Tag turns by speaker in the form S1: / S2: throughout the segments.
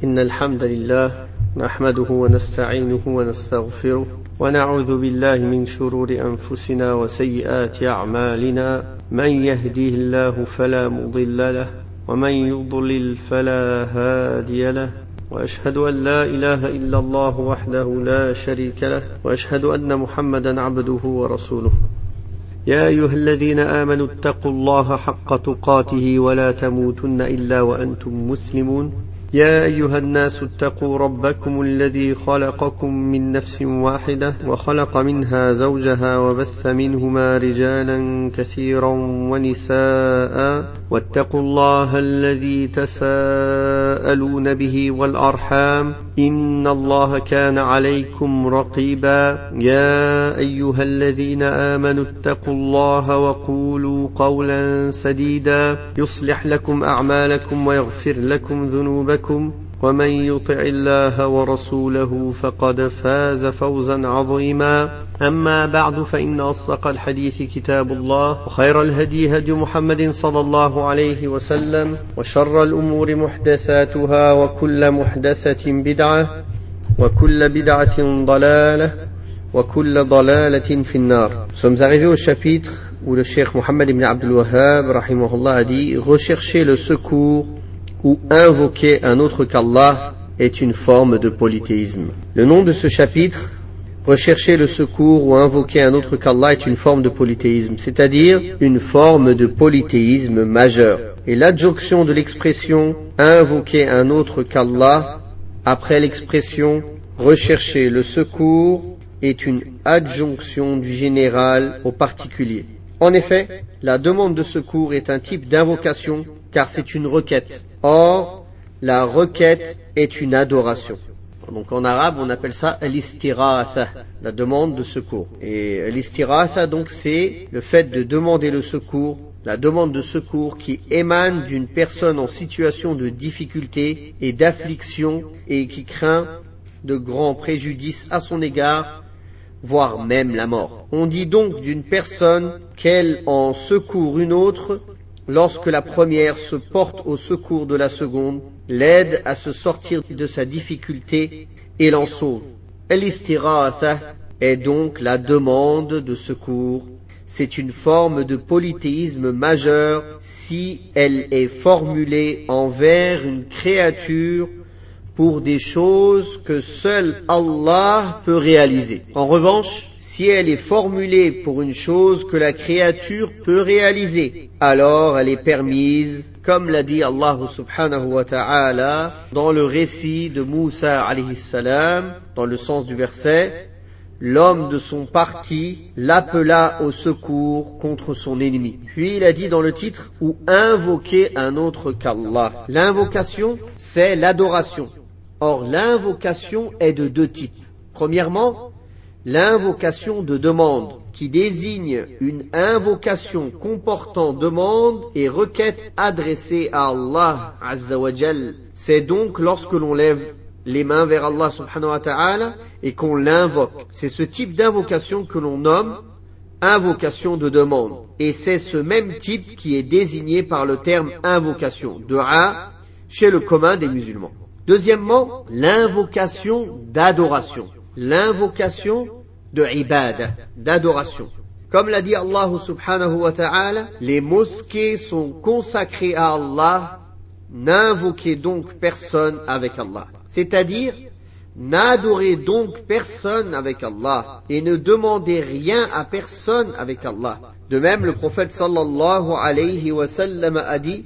S1: إن الحمد لله نحمده ونستعينه ونستغفره ونعوذ بالله من شرور أنفسنا وسيئات أعمالنا من يهديه الله فلا مضل له ومن يضلل فلا هادي له وأشهد أن لا إله إلا الله وحده لا شريك له وأشهد أن محمدا عبده ورسوله يا أيها الذين آمنوا اتقوا الله حق تقاته ولا تموتن إلا وأنتم مسلمون يا أيها الناس اتقوا ربكم الذي خلقكم من نفس واحدة وخلق منها زوجها وبث منهما رجالا كثيرا ونساء واتقوا الله الذي تساءلون به والأرحام إن الله كان عليكم رقيبا يا أيها الذين آمنوا اتقوا الله وقولوا قولا سديدا يصلح لكم أعمالكم ويغفر لكم ذنوبكم ومن يطع الله ورسوله فقد فاز فوزا عظيما أما بعد فإن أصدق الحديث كتاب الله وخير الهدي هدي محمد صلى الله عليه وسلم وشر الأمور محدثاتها وكل محدثة بدعة وكل بدعة ضلالة وكل ضلالة في النار. Nous sommes arrivés au chapitre où le cheikh Mohammed ibn Abdul Wahhab rahimahullah a dit: rechercher le secours ou invoquer un autre qu'Allah est une forme de polythéisme. Le nom de ce chapitre, rechercher le secours ou invoquer un autre qu'Allah est une forme de polythéisme, c'est-à-dire une forme de polythéisme majeur. Et l'adjonction de l'expression invoquer un autre qu'Allah après l'expression rechercher le secours est une adjonction du général au particulier. En effet, la demande de secours est un type d'invocation car c'est une requête. Or, la requête est une adoration. Donc en arabe, on appelle ça al-istiratha, la demande de secours. Et l'istiratha, donc, c'est le fait de demander le secours, la demande de secours qui émane d'une personne en situation de difficulté et d'affliction et qui craint de grands préjudices à son égard, voire même la mort. On dit donc d'une personne qu'elle en secourt une autre lorsque la première se porte au secours de la seconde, l'aide à se sortir de sa difficulté et l'en sauve. Al-istiratha est donc la demande de secours. C'est une forme de polythéisme majeur si elle est formulée envers une créature pour des choses que seul Allah peut réaliser. En revanche, si elle est formulée pour une chose que la créature peut réaliser, alors elle est permise, comme l'a dit Allah subhanahu wa ta'ala dans le récit de Moussa alayhi salam, dans le sens du verset: l'homme de son parti l'appela au secours contre son ennemi. Puis il a dit dans le titre: ou invoquer un autre qu'Allah. L'invocation, c'est l'adoration. Or, l'invocation est de deux types. Premièrement, l'invocation de demande, qui désigne une invocation comportant demande et requête adressée à Allah Azza wa Jal. C'est donc lorsque l'on lève les mains vers Allah subhanahu wa ta'ala et qu'on l'invoque. C'est ce type d'invocation que l'on nomme invocation de demande. Et c'est ce même type qui est désigné par le terme invocation, dua, chez le commun des musulmans. Deuxièmement, l'invocation d'adoration. L'invocation de ibadah, d'adoration. Comme l'a dit Allah subhanahu wa ta'ala, les mosquées sont consacrées à Allah, n'invoquez donc personne avec Allah. C'est-à-dire, n'adorez donc personne avec Allah et ne demandez rien à personne avec Allah. De même, le prophète sallallahu alayhi wa sallam a dit: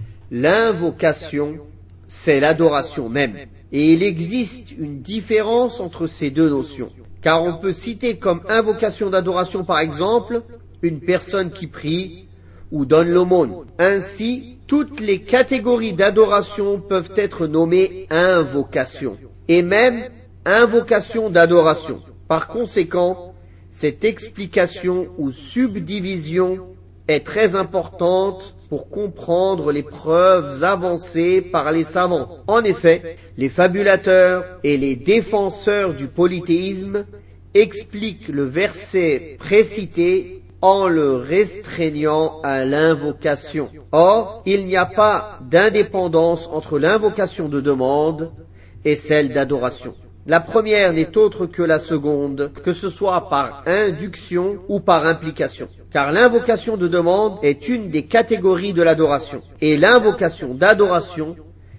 S1: l'invocation, c'est l'adoration même. Et il existe une différence entre ces deux notions. Car on peut citer comme invocation d'adoration, par exemple, une personne qui prie ou donne l'aumône. Ainsi, toutes les catégories d'adoration peuvent être nommées invocations. Et même invocation d'adoration. Par conséquent, cette explication ou subdivision est très importante pour comprendre les preuves avancées par les savants. En effet, les fabulateurs et les défenseurs du polythéisme expliquent le verset précité en le restreignant à l'invocation. Or, il n'y a pas d'indépendance entre l'invocation de demande et celle d'adoration. La première n'est autre que la seconde, que ce soit par induction ou par implication. Car l'invocation de demande est une des catégories de l'adoration. Et l'invocation d'adoration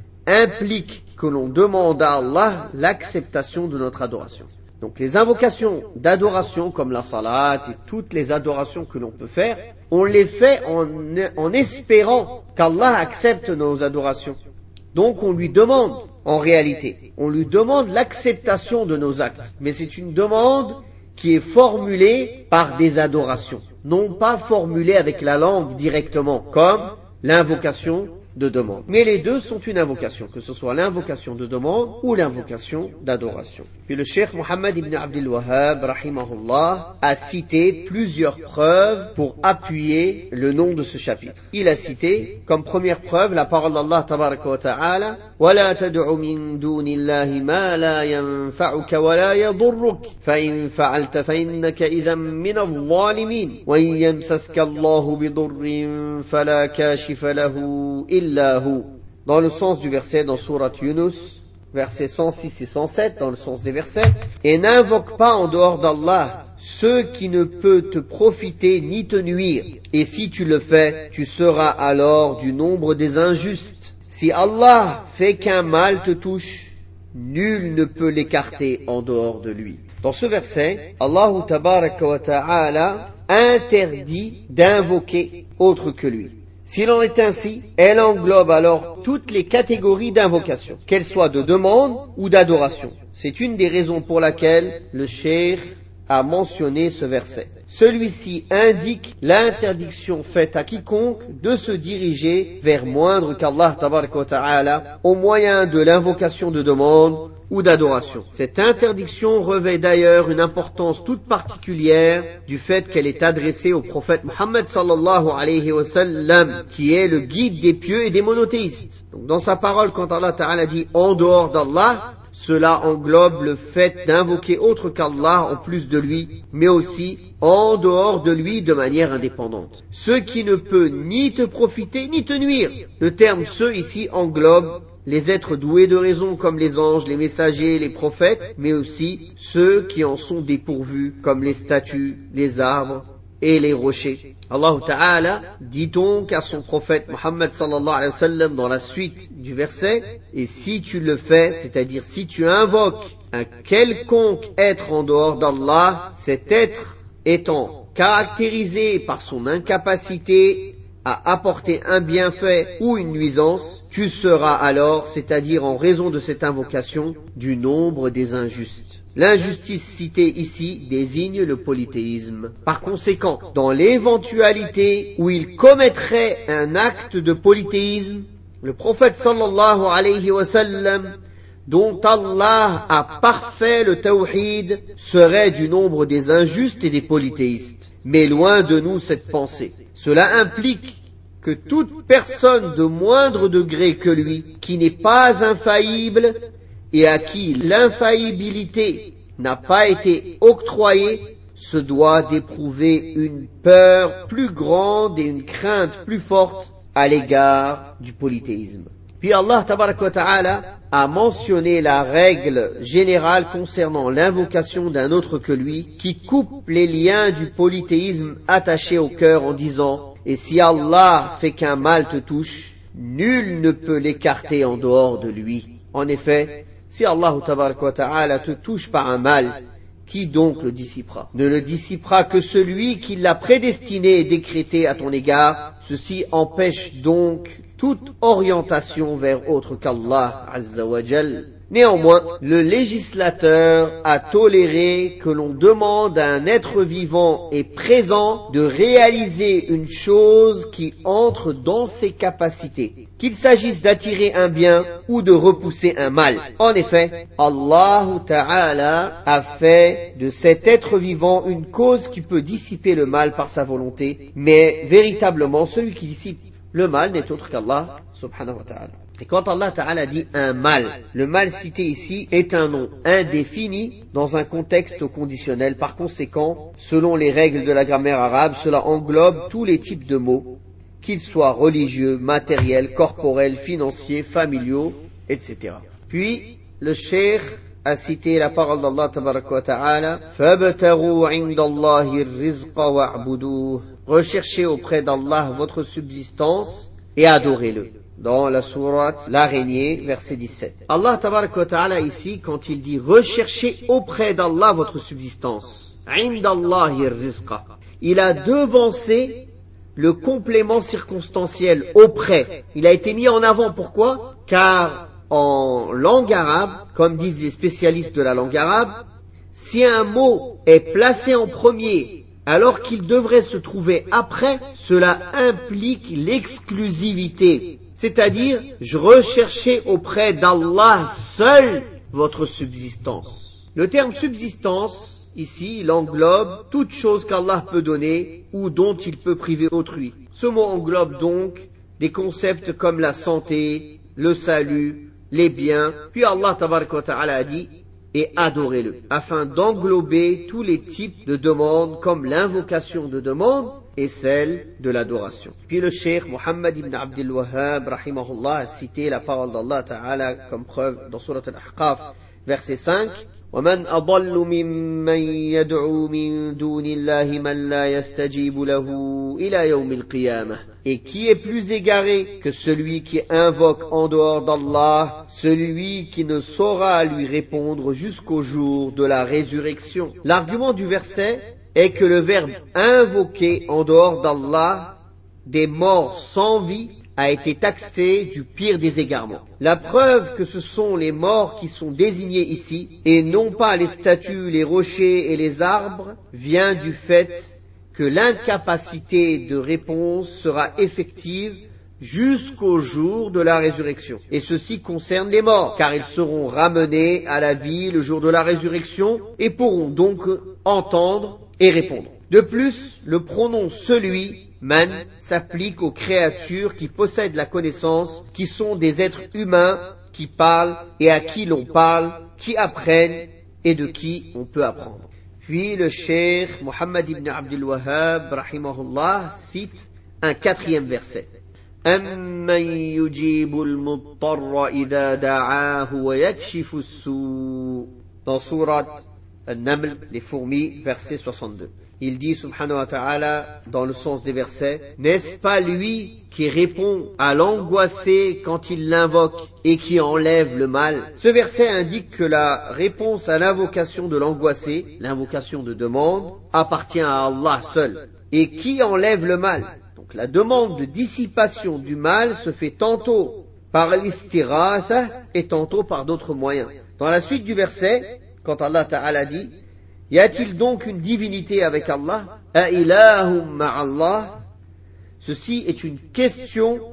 S1: implique que l'on demande à Allah l'acceptation de notre adoration. Donc les invocations d'adoration comme la salat et toutes les adorations que l'on peut faire, on les fait en espérant qu'Allah accepte nos adorations. Donc on lui demande, en réalité, on lui demande l'acceptation de nos actes. Mais c'est une demande qui est formulée par des adorations, non pas formulée avec la langue directement, comme l'invocation de demande. Mais les deux sont une invocation, que ce soit l'invocation de demande ou l'invocation d'adoration. Puis le cheikh Mohammed ibn Abdul Wahhab, rahimahullah, a cité plusieurs preuves pour appuyer le nom de ce chapitre. Il a cité comme première preuve la parole d'Allah tabaraka wa ta'ala وَلَا تَدْعُ مِن دُونِ اللَّهِ مَا لَا يَنفَعُكَ وَلَا يَضُرُّكَ فَإِن فَعَلْتَ فَإِنَّكَ إِذًا مِنَ الظَّالِمِينَ وَإِن يَمْسَسْكَ اللَّهُ بِضُرٍّ فَلَا كَاشِفَ لَهُ إِلَّا هُوَ. Dans le sens du verset dans sourate Yunus, versets 106 et 107, dans le sens des versets, et n'invoque pas en dehors d'Allah ce qui ne peut te profiter ni te nuire, et si tu le fais, tu seras alors du nombre des injustes. Si Allah fait qu'un mal te touche, nul ne peut l'écarter en dehors de lui. Dans ce verset, Allah tabaraka wa ta'ala interdit d'invoquer autre que lui. S'il en est ainsi, elle englobe alors toutes les catégories d'invocation, qu'elles soient de demande ou d'adoration. C'est une des raisons pour laquelle le cheikh a mentionné ce verset. Celui-ci indique l'interdiction faite à quiconque de se diriger vers moindre qu'Allah tabaraka wa ta'ala au moyen de l'invocation de demande ou d'adoration. Cette interdiction revêt d'ailleurs une importance toute particulière du fait qu'elle est adressée au prophète Muhammad sallallahu alayhi wa sallam, qui est le guide des pieux et des monothéistes. Donc dans sa parole, quand Allah ta'ala dit en dehors d'Allah, cela englobe le fait d'invoquer autre qu'Allah en plus de lui, mais aussi en dehors de lui de manière indépendante. Ce qui ne peut ni te profiter ni te nuire. Le terme ce ici englobe les êtres doués de raison comme les anges, les messagers, les prophètes, mais aussi ceux qui en sont dépourvus comme les statues, les arbres et les rochers. Allah Ta'ala dit donc à son prophète Muhammad sallallahu alayhi wa sallam dans la suite du verset, et si tu le fais, c'est-à-dire si tu invoques un quelconque être en dehors d'Allah, cet être étant caractérisé par son incapacité à apporter un bienfait ou une nuisance, tu seras alors, c'est-à-dire en raison de cette invocation, du nombre des injustes. L'injustice citée ici désigne le polythéisme. Par conséquent, dans l'éventualité où il commettrait un acte de polythéisme, le prophète sallallahu alayhi wa sallam, dont Allah a parfait le tawhid, serait du nombre des injustes et des polythéistes. Mais loin de nous cette pensée. Cela implique que toute personne de moindre degré que lui, qui n'est pas infaillible, et à qui l'infaillibilité n'a pas été octroyée, se doit d'éprouver une peur plus grande et une crainte plus forte à l'égard du polythéisme. Puis Allah tabaraka wa ta'ala a mentionné la règle générale concernant l'invocation d'un autre que lui, qui coupe les liens du polythéisme attachés au cœur en disant « Et si Allah fait qu'un mal te touche, nul ne peut l'écarter en dehors de lui. » En effet, si Allah tabaraka wa ta'ala te touche par un mal, qui donc le dissipera? Ne le dissipera que celui qui l'a prédestiné et décrété à ton égard. Ceci empêche donc toute orientation vers autre qu'Allah azza wa jal. Néanmoins, le législateur a toléré que l'on demande à un être vivant et présent de réaliser une chose qui entre dans ses capacités, qu'il s'agisse d'attirer un bien ou de repousser un mal. En effet, Allah Ta'ala a fait de cet être vivant une cause qui peut dissiper le mal par sa volonté, mais véritablement celui qui dissipe le mal n'est autre qu'Allah subhanahu wa ta'ala. Et quand Allah Ta'ala dit un mal, le mal cité ici est un nom indéfini dans un contexte conditionnel. Par conséquent, selon les règles de la grammaire arabe, cela englobe tous les types de mots, qu'ils soient religieux, matériels, corporels, financiers, familiaux, etc. Puis, le cheikh a cité la parole d'Allah tabaraka wa ta'ala فَابْتَغُوا عِنْدَ اللَّهِ الرِّزْقَ وَاعْبُدُوهُ. Recherchez auprès d'Allah votre subsistance et adorez-le. Dans la sourate L'araignée, verset 17. Allah tabaraka wa ta'ala ici, quand il dit recherchez auprès d'Allah votre subsistance, عِنْدَ اللَّهِ الرِّزْقَ, il a devancé le complément circonstanciel auprès. Il a été mis en avant. Pourquoi? Car en langue arabe, comme disent les spécialistes de la langue arabe, si un mot est placé en premier alors qu'il devrait se trouver après, cela implique l'exclusivité. C'est-à-dire, je recherchais auprès d'Allah seul votre subsistance. Le terme subsistance, ici, il englobe toute chose qu'Allah peut donner ou dont il peut priver autrui. Ce mot englobe donc des concepts comme la santé, le salut, les biens, puis Allah tabaraka wa ta'ala a dit et adorez-le, afin d'englober tous les types de demandes comme l'invocation de demande et celle de l'adoration. Puis le cheikh Muhammad ibn Abdul Wahhab rahimahullah a cité la parole d'Allah ta'ala comme preuve dans Surat Al-Ahqaf, verset 5. وَمَنْ أَضَلُّ مِمَّنْ يَدْعُو مِنْ دُونِ اللَّهِ مَنْ لَا يَسْتَجِيبُ لَهُ إِلَى يَوْمِ الْقِيَامَةِ. Et qui est plus égaré que celui qui invoque en dehors d'Allah, celui qui ne saura lui répondre jusqu'au jour de la résurrection. L'argument du verset est que le verbe invoquer en dehors d'Allah, des morts sans vie, a été taxé du pire des égarements. La preuve que ce sont les morts qui sont désignés ici, et non pas les statues, les rochers et les arbres, vient du fait que l'incapacité de réponse sera effective jusqu'au jour de la résurrection. Et ceci concerne les morts, car ils seront ramenés à la vie le jour de la résurrection et pourront donc entendre et répondre. De plus, le pronom celui, man, s'applique aux créatures qui possèdent la connaissance, qui sont des êtres humains, qui parlent et à qui l'on parle, qui apprennent et de qui on peut apprendre. Puis le cheikh Muhammad ibn Abdul Wahhab rahimahullah cite un quatrième verset. أَمَّنْ يُجِيبُ الْمُضْطَرَّ إِذَا دَعَاهُ وَيَكْشِفُ السُّوءَ. Dans Surat An-Naml, les fourmis, verset 62. Il dit, subhanahu wa ta'ala, dans le sens des versets, n'est-ce pas lui qui répond à l'angoissé quand il l'invoque et qui enlève le mal? Ce verset indique que la réponse à l'invocation de l'angoissé, l'invocation de demande, appartient à Allah seul. Et qui enlève le mal? Donc la demande de dissipation du mal se fait tantôt par l'istiratha et tantôt par d'autres moyens. Dans la suite du verset, quand Allah Ta'ala dit, y a-t-il donc une divinité avec Allah? A'ilahum ma'allah? Ceci est une question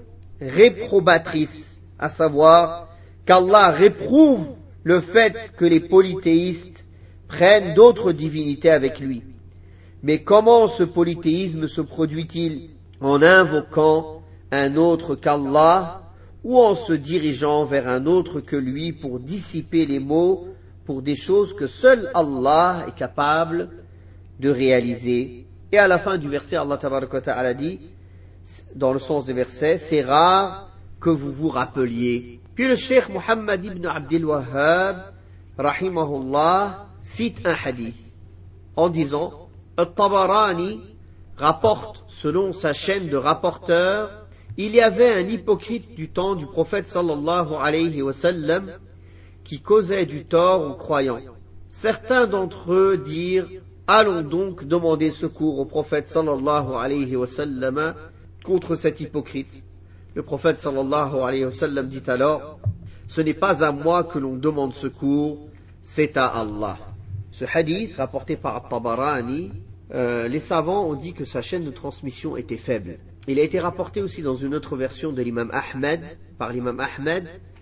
S1: réprobatrice, à savoir qu'Allah réprouve le fait que les polythéistes prennent d'autres divinités avec lui. Mais comment ce polythéisme se produit-il? En invoquant un autre qu'Allah ou en se dirigeant vers un autre que lui pour dissiper les maux pour des choses que seul Allah est capable de réaliser. Et à la fin du verset, Allah tabaraka wa ta'ala dit, dans le sens des versets, c'est rare que vous vous rappeliez. Puis le cheikh Muhammad ibn Abdul Wahhab, rahimahullah, cite un hadith en disant, Al-Tabarani rapporte selon sa chaîne de rapporteurs, il y avait un hypocrite du temps du prophète sallallahu alayhi wa sallam qui causait du tort aux croyants. Certains d'entre eux dirent, allons donc demander secours au prophète sallallahu alayhi wa sallam contre cet hypocrite. Le prophète sallallahu alayhi wa sallam dit alors, ce n'est pas à moi que l'on demande secours, c'est à Allah. Ce hadith, rapporté par At-Tabarani, les savants ont dit que sa chaîne de transmission était faible. Il a été rapporté aussi dans une autre version de l'imam Ahmed, par l'imam Ahmed,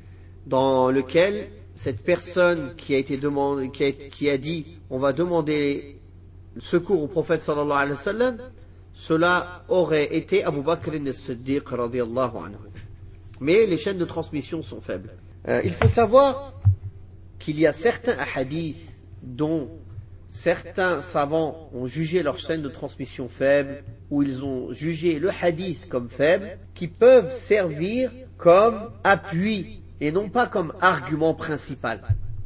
S1: dans lequel cette personne qui a été demandé, qui a dit on va demander secours au prophète sallallahu alayhi wa sallam, cela aurait été Abu Bakr as-Siddiq radiyallahu anhu. mais les chaînes de transmission sont faibles. Il faut savoir qu'il y a certains hadiths dont certains savants ont jugé leur chaîne de transmission faible, ou ils ont jugé le hadith comme faible, qui peuvent servir comme appui et non pas comme argument principal.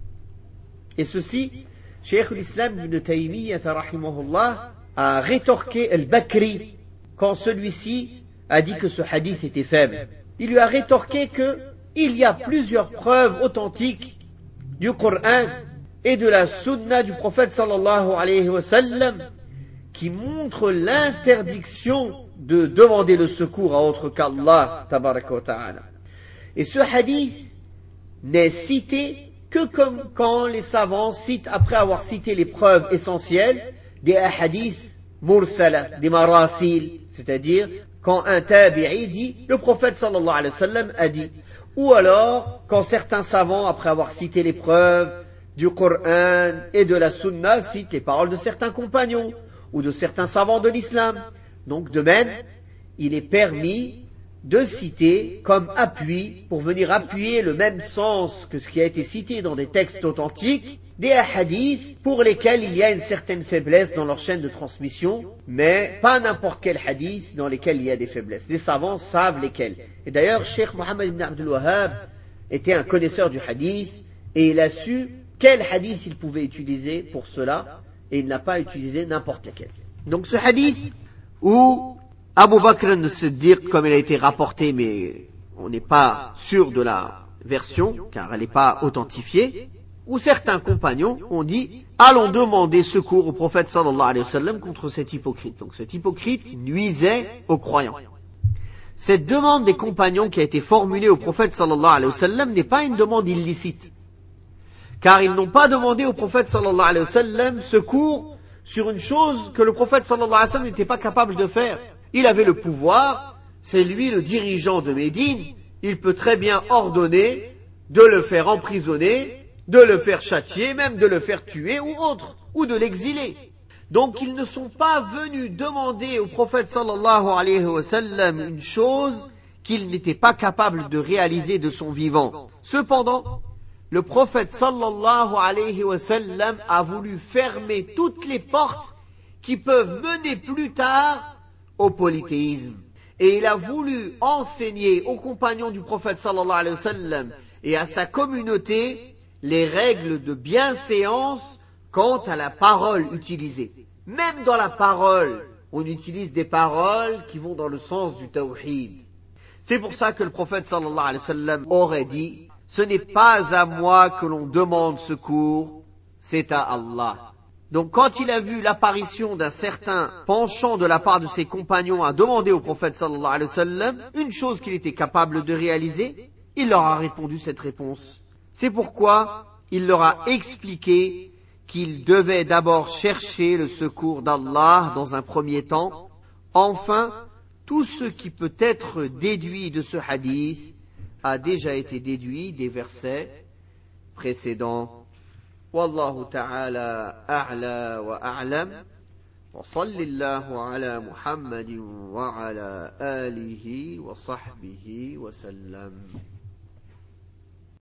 S1: Et ceci, Cheikh l'Islam ibn Taymiyyah rahimahullah a rétorqué al-Bakri quand celui-ci a dit que ce hadith était faible. Il lui a rétorqué qu'il y a plusieurs preuves authentiques du Coran et de la sunna du prophète sallallahu alayhi wa sallam qui montrent l'interdiction de demander le secours à autre qu'Allah tabaraka wa ta'ala. Et ce hadith n'est cité que comme quand les savants citent, après avoir cité les preuves essentielles, des hadiths mursala, des marasil, c'est-à-dire quand un tabi'i dit, le prophète sallallahu alayhi wa sallam a dit, ou alors quand certains savants, après avoir cité les preuves du Coran et de la Sunna, citent les paroles de certains compagnons ou de certains savants de l'islam. Donc de même, il est permis de citer comme appui, pour venir appuyer le même sens que ce qui a été cité dans des textes authentiques, des hadiths pour lesquels il y a une certaine faiblesse dans leur chaîne de transmission, mais pas n'importe quel hadith dans lesquels il y a des faiblesses. Les savants savent lesquels. Et d'ailleurs, Cheikh Mohammed ibn Abdul Wahhab était un connaisseur du hadith, et il a su quel hadith il pouvait utiliser pour cela, et il n'a pas utilisé n'importe lequel. Donc ce hadith où Abu Bakr al-Siddiq, comme il a été rapporté, mais on n'est pas sûr de la version, car elle n'est pas authentifiée, où certains compagnons ont dit « Allons demander secours au prophète sallallahu alayhi wa sallam contre cet hypocrite ». Donc cet hypocrite nuisait aux croyants. Cette demande des compagnons qui a été formulée au prophète sallallahu alayhi wa sallam n'est pas une demande illicite, car ils n'ont pas demandé au prophète sallallahu alayhi wa sallam secours sur une chose que le prophète sallallahu alayhi wa sallam n'était pas capable de faire. Il avait le pouvoir, c'est lui le dirigeant de Médine, il peut très bien ordonner de le faire emprisonner, de le faire châtier, même de le faire tuer ou autre, ou de l'exiler. Donc ils ne sont pas venus demander au prophète sallallahu alayhi wa sallam une chose qu'il n'était pas capable de réaliser de son vivant. Cependant, le prophète sallallahu alayhi wa sallam a voulu fermer toutes les portes qui peuvent mener plus tard au polythéisme. Et il a voulu enseigner aux compagnons du prophète sallallahu alayhi wa sallam et à sa communauté les règles de bienséance quant à la parole utilisée. Même dans la parole, on utilise des paroles qui vont dans le sens du tawhid. C'est pour ça que le prophète sallallahu alayhi wa sallam aurait dit « Ce n'est pas à moi que l'on demande secours, c'est à Allah ». Donc quand il a vu l'apparition d'un certain penchant de la part de ses compagnons à demander au prophète sallallahu alayhi wa sallam une chose qu'il était capable de réaliser, il leur a répondu cette réponse. C'est pourquoi il leur a expliqué qu'ils devaient d'abord chercher le secours d'Allah dans un premier temps. Enfin, tout ce qui peut être déduit de ce hadith a déjà été déduit des versets précédents. Wallahu ta'ala a'la wa a'lam. Wa sallallahu ala Muhammadin wa ala alihi wa sahbihi wa sallam.